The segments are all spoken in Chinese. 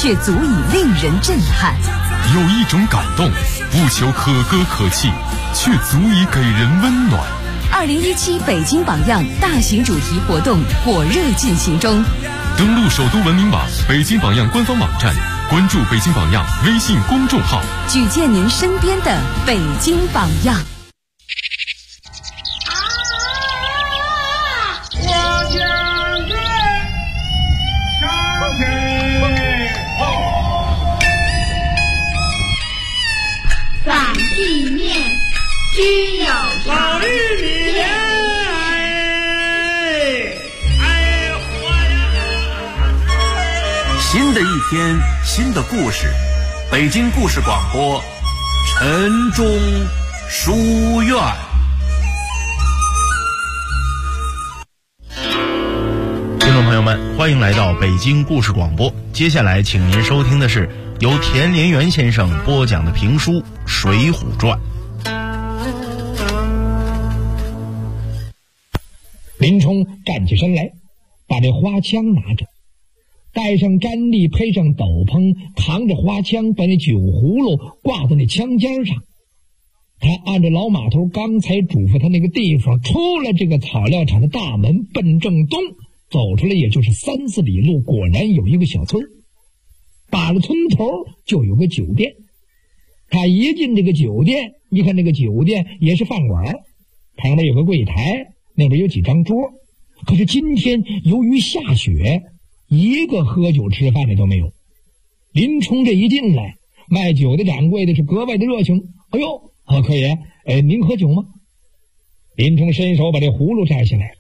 却足以令人震撼。 有一种感动，不求可歌可泣，却足以给人温暖。 2017北京榜样大型主题活动火热进行中， 登录首都文明网、北京榜样官方网站，关注北京榜样微信公众号， 举荐您身边的北京榜样。 反地面须有老玉米莲， 新的一天，新的故事，北京故事广播，晨钟书院。 听众朋友们，欢迎来到北京故事广播。接下来，请您收听的是由田连元先生播讲的评书《水浒传》。 林冲站起身来，把这花枪拿着，带上毡笠，配上斗篷，扛着花枪，把那酒葫芦挂在那枪尖上。他按照老码头刚才嘱咐他那个地方，出了这个草料场的大门，奔正东走出来，也就是3、4里路，果然有一个小村，把了村头就有个酒店。他一进这个酒店，一看这个酒店也是饭馆，旁边有个柜台，那边有几张桌。可是今天由于下雪，一个喝酒吃饭的都没有。林冲这一进来，卖酒的掌柜的是格外的热情。哎呦，客爷，您喝酒吗？林冲伸手把这葫芦摘下来了。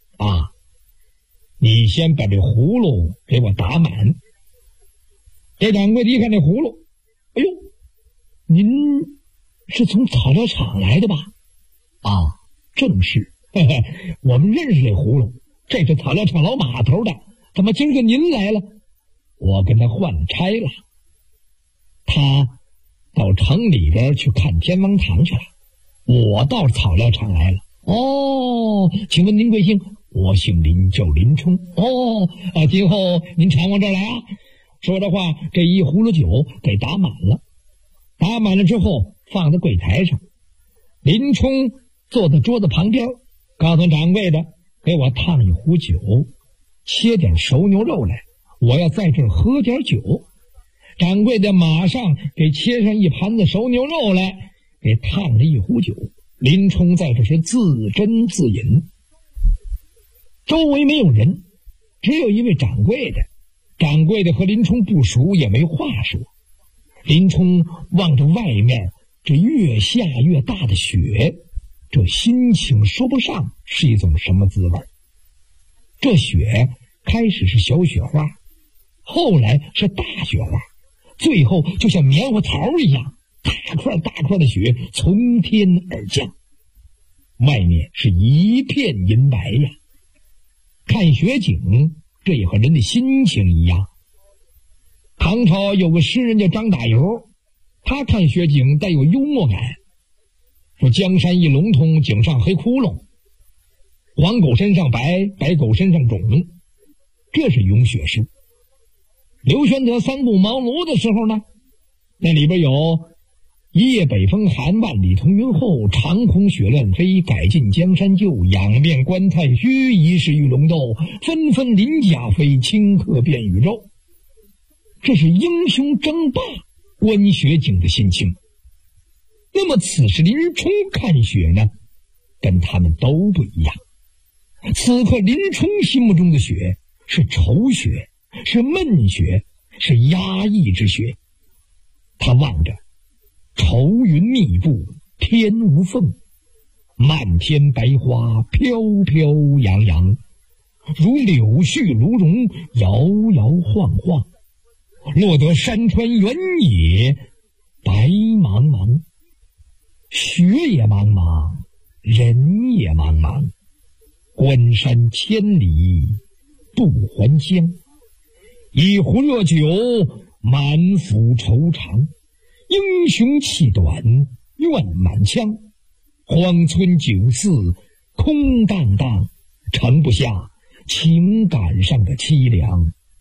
你先把这葫芦给我打满。这掌柜的一看这葫芦，哎呦，您是从草料场来的吧？正是，我们认识这葫芦，这是草料场老码头的。怎么今儿个您来了？我跟他换了差了，他到城里边去看天王堂去了，我到草料场来了。请问您贵姓？我姓林，叫林冲。今后您常往这儿来啊。说着话，这一葫芦酒给打满了，打满了之后放在柜台上。林冲坐在桌子旁边，告诉掌柜的，给我烫一壶酒，切点熟牛肉来，我要在这儿喝点酒。掌柜的马上给切上一盘子熟牛肉来，给烫了一壶酒。林冲在这是自斟自饮。周围没有人，只有一位掌柜的。掌柜的和林冲不熟，也没话说。林冲望着外面这越下越大的雪，这心情说不上是一种什么滋味。这雪开始是小雪花，后来是大雪花，最后就像棉花桃一样，大块大块的雪从天而降，外面是一片银白呀。看雪景，这也和人的心情一样。唐朝有个诗人叫张大猷，他看雪景带有幽默感，说江山一笼统，井上黑窟窿，黄狗身上白，白狗身上肿，这是咏雪诗。刘玄德3顾茅庐的时候呢，那里边有一夜北风寒，万里彤云后，长空雪乱飞，改尽江山旧，仰面观太虚，疑是玉龙斗，纷纷鳞甲飞，顷刻变宇宙。这是英雄争霸观雪景的心情。那么此时林冲看雪呢，跟他们都不一样。此刻林冲心目中的雪是愁雪，是闷雪，是压抑之雪。他望着愁云密布，天无缝，漫天白花飘飘扬扬，如柳絮芦蓉，摇摇晃晃，落得山川原野白茫茫，雪也茫茫，人也茫茫，关山千里不还乡。一壶热酒，满腹愁肠，英雄气短，怨满腔。荒村酒肆空荡荡，盛不下情感上的凄凉，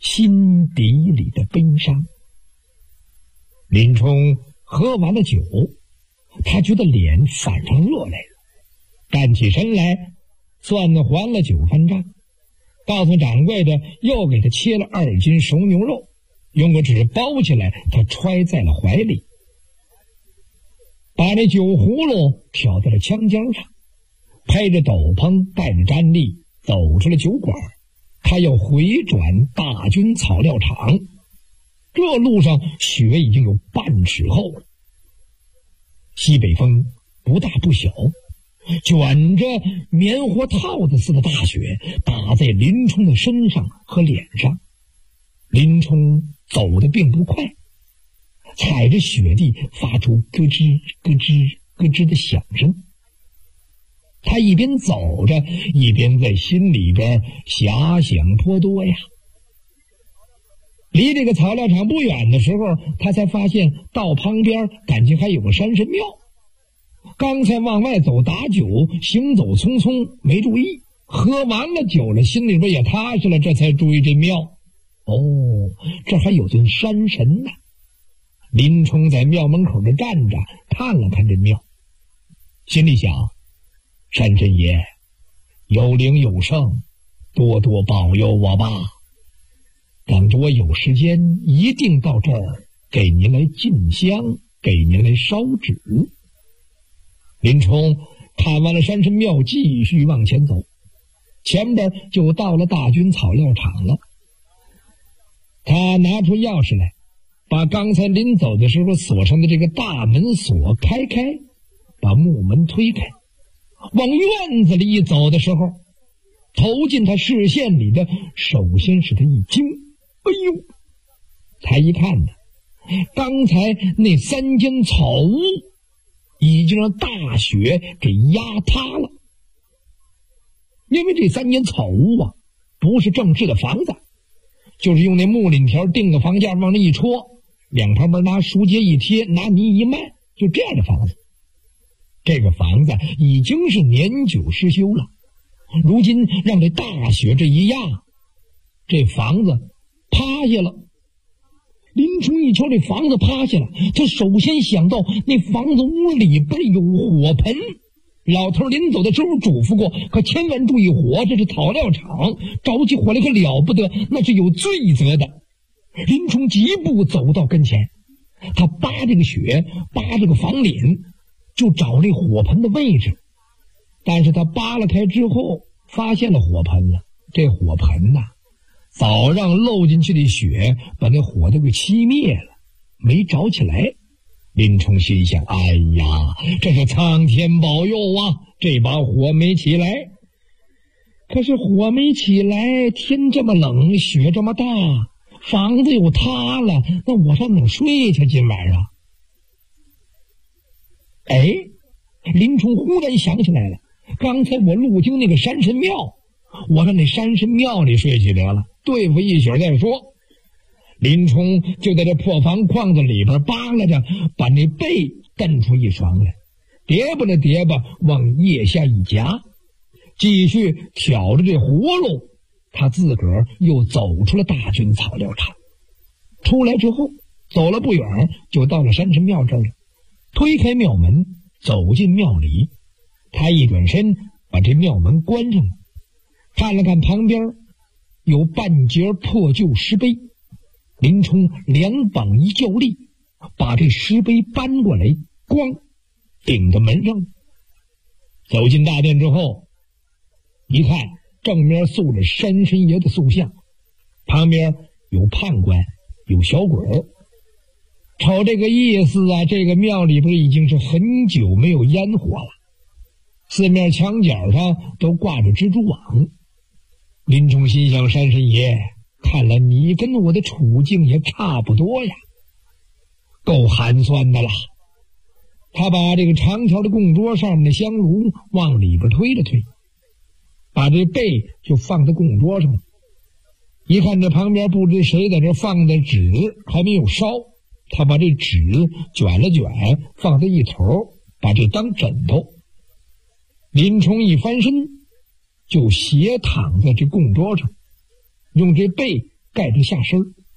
心底里的悲伤。林冲喝完了酒，他觉得脸反上热来了，站起身来，算还了9番账，告诉掌柜的又给他切了2斤熟牛肉，用个纸包起来，他揣在了怀里，把这酒葫芦挑在了枪尖上，拍着斗篷，带着毡笠走出了酒馆。他要回转大军草料场，这路上雪已经有半尺厚了，西北风不大不小，卷着棉花套子似的大雪打在林冲的身上和脸上。林冲走得并不快，踩着雪地发出咯吱咯吱咯吱的响声。他一边走着，一边在心里边遐想颇多呀。离这个草料场不远的时候，他才发现道旁边感情还有个山神庙。刚才往外走打酒，行走匆匆没注意，喝完了酒了，心里边也踏实了，这才注意这庙。哦，这还有尊山神呢。林冲在庙门口这站着，看了看这庙，心里想，山神爷有灵有圣，多多保佑我吧。等着我有时间一定到这儿给您来进香，给您来烧纸。林冲看完了山神庙，继续往前走，前边就到了大军草料场了。他拿出钥匙来，把刚才临走的时候锁上的这个大门锁开开，把木门推开，往院子里一走的时候，投进他视线里的首先是他一惊，哎呦！他一看呢，刚才那3间草屋已经让大雪给压塌了。因为这3间草屋啊，不是正式的房子，就是用那木檩条钉个房架往那一戳，两旁边拿书结一贴，拿泥一漫，就这样的房子。这个房子已经是年久失修了，如今让这大雪这一压，这房子趴下了。林冲一瞧这房子趴下了，他首先想到那房子屋里边有火盆。老头临走的时候嘱咐过，可千万注意火，这是草料场，着起火来可了不得，那是有罪责的。林冲疾步走到跟前，他扒这个雪，扒这个房檩，就找这火盆的位置。但是他扒了开之后，发现了火盆了。这火盆呐，早让漏进去的雪把那火都给熄灭了，没着起来。林冲心想，哎呀，这是苍天保佑啊，这把火没起来。可是火没起来，天这么冷，雪这么大，房子又塌了，那我上哪睡去今晚上？哎，林冲忽然想起来了，刚才我路经那个山神庙，我上那山神庙里睡去得了，对付一宿再说。林冲就在这破房框子里边扒拉着，把那被蹬出一双来，叠吧了叠吧，往腋下一夹，继续挑着这活路，他自个儿又走出了大军草料场。出来之后，走了不远，就到了山神庙这儿了。推开庙门，走进庙里，他一转身把这庙门关上了，看了看旁边有半截破旧石碑。林冲两膀一较力，把这石碑搬过来，咣顶在门上。走进大殿之后，一看正面塑着山神爷的塑像，旁边有判官，有小鬼儿。瞅这个意思啊，这个庙里边已经是很久没有烟火了，四面墙角上都挂着蜘蛛网。林冲心想，山神爷，看来你跟我的处境也差不多呀，够寒酸的了。他把这个长条的供桌上面的香炉往里边推了推，把这被就放在供桌上。一看这旁边不知谁在这放的纸还没有烧，他把这纸卷了卷，放在一头，把这当枕头。林冲一翻身，就斜躺在这供桌上，用这被盖着下身。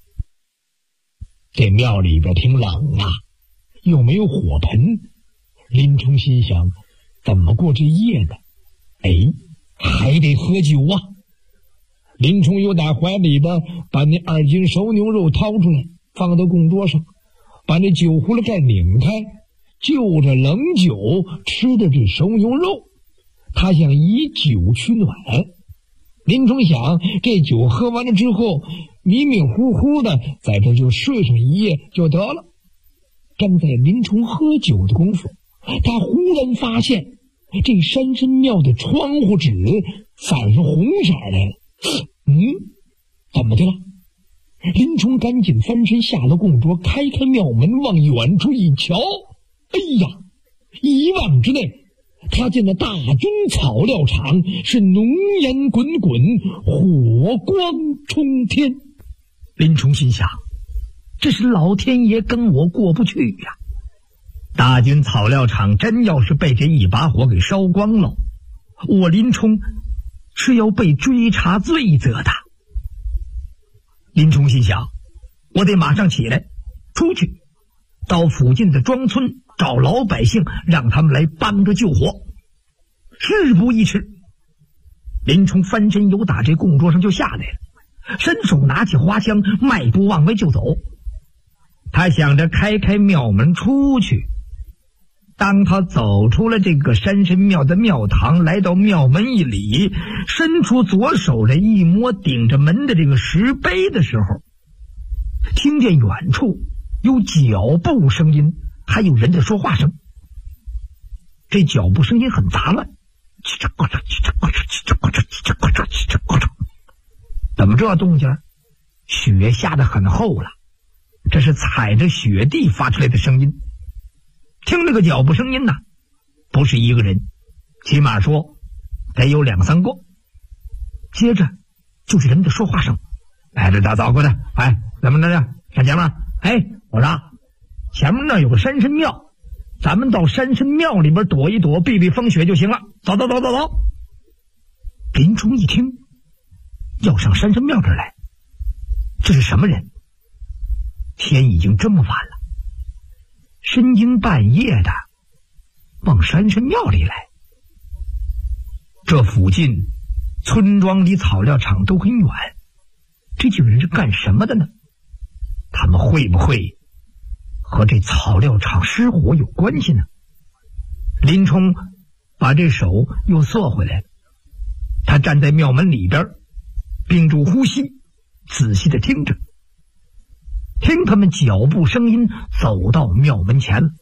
这庙里边挺冷啊，又没有火盆，林冲心想，怎么过这夜呢？还得喝酒啊！林冲又打怀里边把那2斤熟牛肉掏出来，放到供桌上，把那酒壶的盖拧开，就着冷酒吃的这熟牛肉，他想以酒取暖。林冲想，这酒喝完了之后，迷迷糊糊的在这就睡上一夜就得了。正在林冲喝酒的功夫，他忽然发现这山神庙的窗户纸反上红色来了。怎么的了？林冲赶紧翻身下了供桌，开庙门，往远处一瞧，一望之内，他见那大军草料场是浓烟滚滚，火光冲天。林冲心想，这是老天爷跟我过不去呀！大军草料场真要是被这一把火给烧光了，我林冲是要被追查罪责的。林冲心想，我得马上起来出去，到附近的庄村找老百姓，让他们来帮着救火。事不宜迟，林冲翻身由打这供桌上就下来了，伸手拿起花枪，迈步往外就走。他想着开庙门出去。当他走出了这个山神庙的庙堂，来到庙门一里，伸出左手来一摸顶着门的这个石碑的时候，听见远处有脚步声音，还有人的说话声。这脚步声音很杂乱，怎么这动静？雪下得很厚了，这是踩着雪地发出来的声音。听这个脚步声音呐，不是一个人，起码说得有2、3个。接着就是人的说话声，这早过来，咱们那看前面，我说前面那有个山神庙，咱们到山神庙里边躲一躲，避避风雪就行了。走。林冲一听要上山神庙这儿来，这是什么人？天已经这么晚了，深更半夜的往山神庙里来。这附近村庄离草料场都很远，这几个人是干什么的呢？他们会不会和这草料场失火有关系呢？林冲把这手又缩回来了，他站在庙门里边，屏住呼吸，仔细的听着，听他们脚步声音走到庙门前了。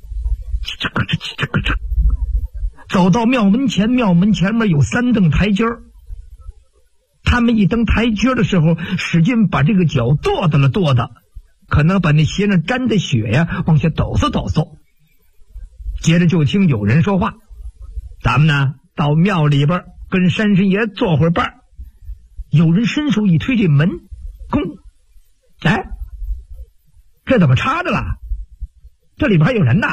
走到庙门前，庙门前面有3蹬台阶，他们一蹬台阶的时候，使劲把这个脚跺跺，可能把那鞋上沾的雪呀往下抖擞。接着就听有人说话，咱们呢到庙里边跟山神爷做会儿伴。有人伸手一推这门，这怎么插着了？这里边还有人呢。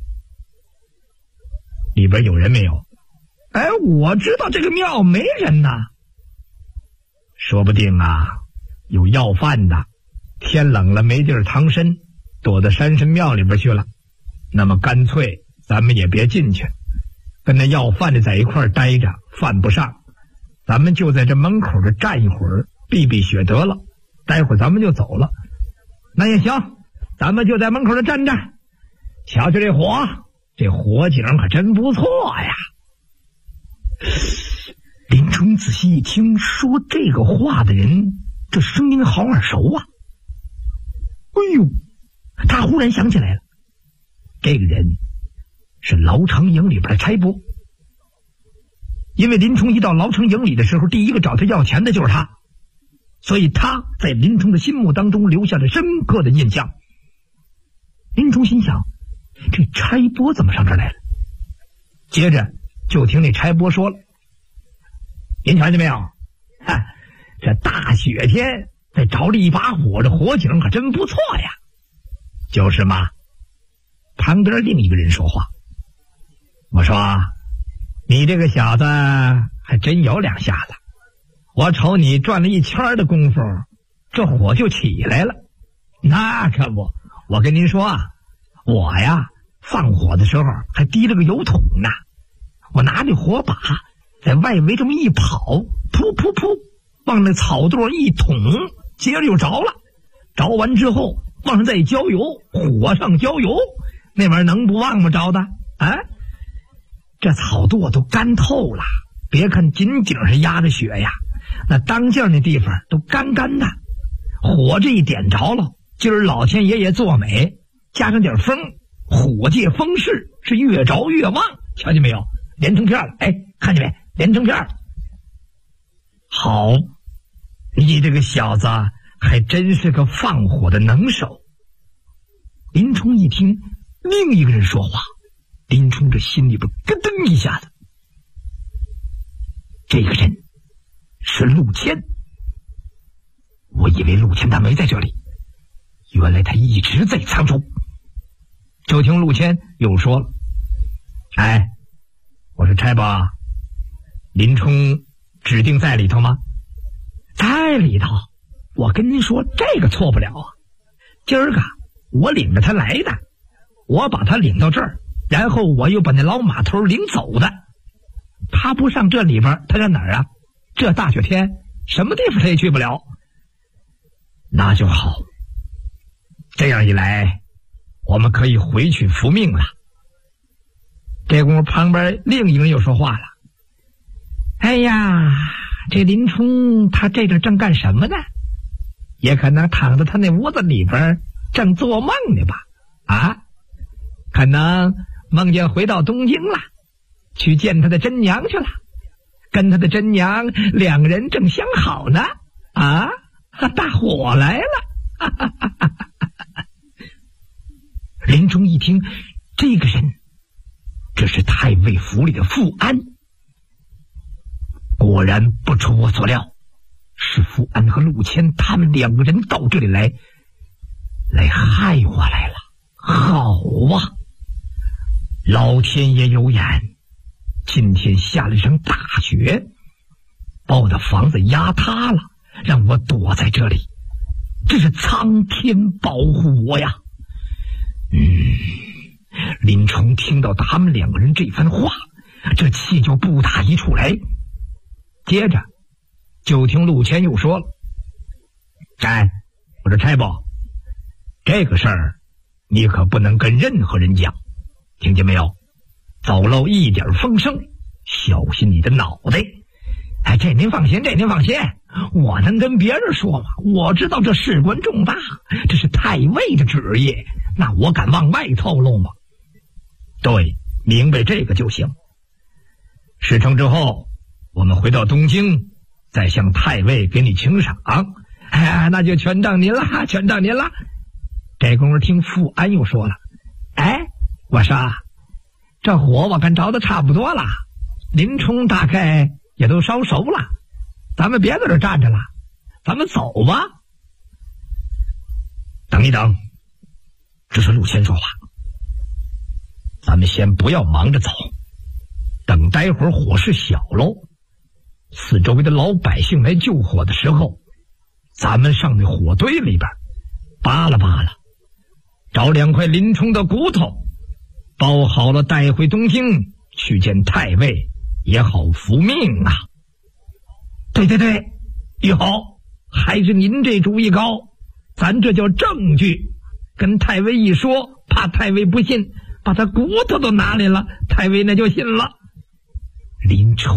里边有人没有？我知道这个庙没人呐。说不定有要饭的，天冷了没地儿藏身，躲到山神庙里边去了。那么干脆咱们也别进去，跟那要饭的在一块儿待着，饭不上，咱们就在这门口这站一会儿，避避雪得了，待会儿咱们就走了。那也行，咱们就在门口这站着，瞧瞧这火景可真不错呀。林冲仔细一听，说这个话的人，这声音好耳熟啊。他忽然想起来了，这个人是牢城营里边的差拨。因为林冲一到牢城营里的时候，第一个找他要钱的就是他，所以他在林冲的心目当中留下了深刻的印象。林冲心想，这差拨怎么上这儿来了？接着就听那差拨说了，您瞧见没有？这大雪天再着了一把火，这火景可真不错呀。就是嘛。旁边另一个人说话，我说你这个小子还真有2下子，我瞅你转了一圈的功夫， 这火就起来了。那可不，我跟您说啊，我呀放火的时候还提了个油桶呢，我拿着火把在外围这么一跑，噗噗噗往那草垛一捅，接着就着了。着完之后往上再浇油，火上浇油，那玩意儿能不旺吗？着的啊，这草垛都干透了，别看仅仅是压着雪呀，那当间那地方都干干的。火这一点着了，今儿老天爷爷作美，加上点风，火借风势，是越着越旺。瞧见没有？连成片了，哎，看见没？连成片了。好，你这个小子还真是个放火的能手。林冲一听另一个人说话，林冲这心里边咯噔一下子，这个人是陆谦。我以为陆谦他没在这里，原来他一直在沧州。就听陆谦又说了：“哎，我说差吧，林冲指定在里头吗？在里头。我跟您说，这个错不了啊。今儿个我领着他来的，我把他领到这儿，然后我又把那老马头领走的。他不上这里边，他在哪儿啊？这大雪天，什么地方他也去不了。那就好，这样一来，我们可以回去复命了。”这功夫旁边另一个人又说话了：“哎呀，这林冲他这阵正干什么呢？也可能躺在他那屋子里边正做梦呢吧？啊，可能梦见回到东京了，去见他的真娘去了，跟他的真娘两人正相好呢。啊，大火来了！”林冲一听，这个人这是太尉府里的富安。果然不出我所料，是富安和陆谦他们两个人到这里来害我来了。好啊，老天爷有眼，今天下了一场大雪，把我的房子压塌了，让我躲在这里，这是苍天保护我呀。林冲听到他们两个人这番话，这气就不打一处来。接着就听陆谦又说了：“哎，我说差不，这个事儿你可不能跟任何人讲，听见没有？走漏一点风声，小心你的脑袋。”哎，这您放心，这您放心，我能跟别人说吗？我知道这事关重大，这是太尉的旨意，那我敢往外透露吗？对，明白这个就行。事成之后，我们回到东京，再向太尉给你请赏。哎，那就全当您了，全当您了。这功夫听富安又说了：“哎，我说这火我看着的差不多了，林冲大概也都烧熟了，咱们别在这站着了，咱们走吧。”等一等，这是陆谦说话，咱们先不要忙着走，等待会儿火势小喽，四周围的老百姓来救火的时候，咱们上那火堆里边扒拉扒拉，找2块林冲的骨头，包好了带回东京去见太尉，也好复命啊。对对对，玉好，还是您这主意高，咱这叫证据，跟太尉一说，怕太尉不信，把他骨头都拿来了，太尉那就信了。林冲